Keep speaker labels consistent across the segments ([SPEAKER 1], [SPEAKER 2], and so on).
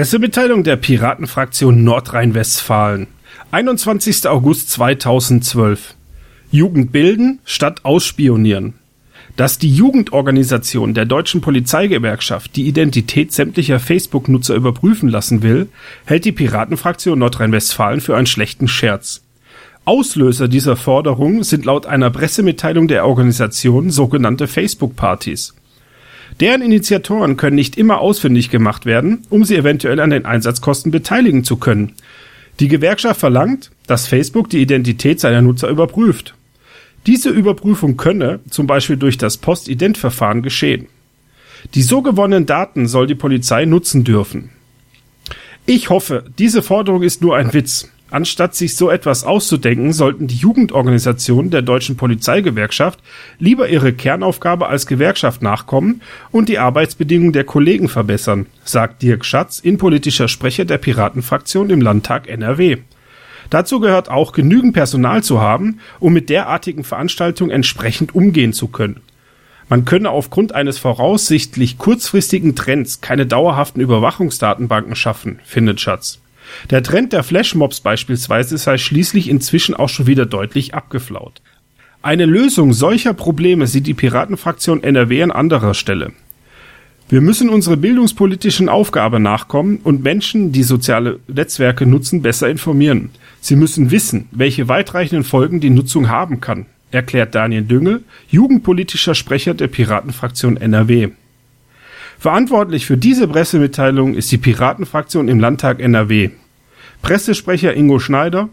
[SPEAKER 1] Pressemitteilung der Piratenfraktion Nordrhein-Westfalen. 21. August 2012. Jugend bilden statt ausspionieren. Dass die Jugendorganisation der Deutschen Polizeigewerkschaft die Identität sämtlicher Facebook-Nutzer überprüfen lassen will, hält die Piratenfraktion Nordrhein-Westfalen für einen schlechten Scherz. Auslöser dieser Forderung sind laut einer Pressemitteilung der Organisation sogenannte Facebook-Partys. Deren Initiatoren können nicht immer ausfindig gemacht werden, um sie eventuell an den Einsatzkosten beteiligen zu können. Die Gewerkschaft verlangt, dass Facebook die Identität seiner Nutzer überprüft. Diese Überprüfung könne zum Beispiel durch das Postident-Verfahren geschehen. Die so gewonnenen Daten soll die Polizei nutzen dürfen. Ich hoffe, diese Forderung ist nur ein Witz. Anstatt sich so etwas auszudenken, sollten die Jugendorganisationen der Deutschen Polizeigewerkschaft lieber ihre Kernaufgabe als Gewerkschaft nachkommen und die Arbeitsbedingungen der Kollegen verbessern, sagt Dirk Schatz, innenpolitischer Sprecher der Piratenfraktion im Landtag NRW. Dazu gehört auch, genügend Personal zu haben, um mit derartigen Veranstaltungen entsprechend umgehen zu können. Man könne aufgrund eines voraussichtlich kurzfristigen Trends keine dauerhaften Überwachungsdatenbanken schaffen, findet Schatz. Der Trend der Flashmobs beispielsweise sei schließlich inzwischen auch schon wieder deutlich abgeflaut. Eine Lösung solcher Probleme sieht die Piratenfraktion NRW an anderer Stelle. Wir müssen unserer bildungspolitischen Aufgabe nachkommen und Menschen, die soziale Netzwerke nutzen, besser informieren. Sie müssen wissen, welche weitreichenden Folgen die Nutzung haben kann, erklärt Daniel Düngel, jugendpolitischer Sprecher der Piratenfraktion NRW. Verantwortlich für diese Pressemitteilung ist die Piratenfraktion im Landtag NRW. Pressesprecher Ingo Schneider,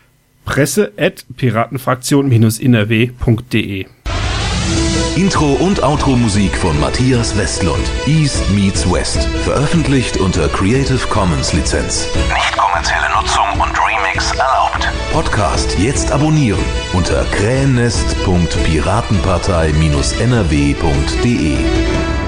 [SPEAKER 1] presse@piratenfraktion-nrw.de.
[SPEAKER 2] Intro und Outro-Musik von Matthias Westlund. East meets West. Veröffentlicht unter Creative Commons Lizenz. Nicht kommerzielle Nutzung und Remix erlaubt. Podcast jetzt abonnieren unter krähennest.piratenpartei-nrw.de.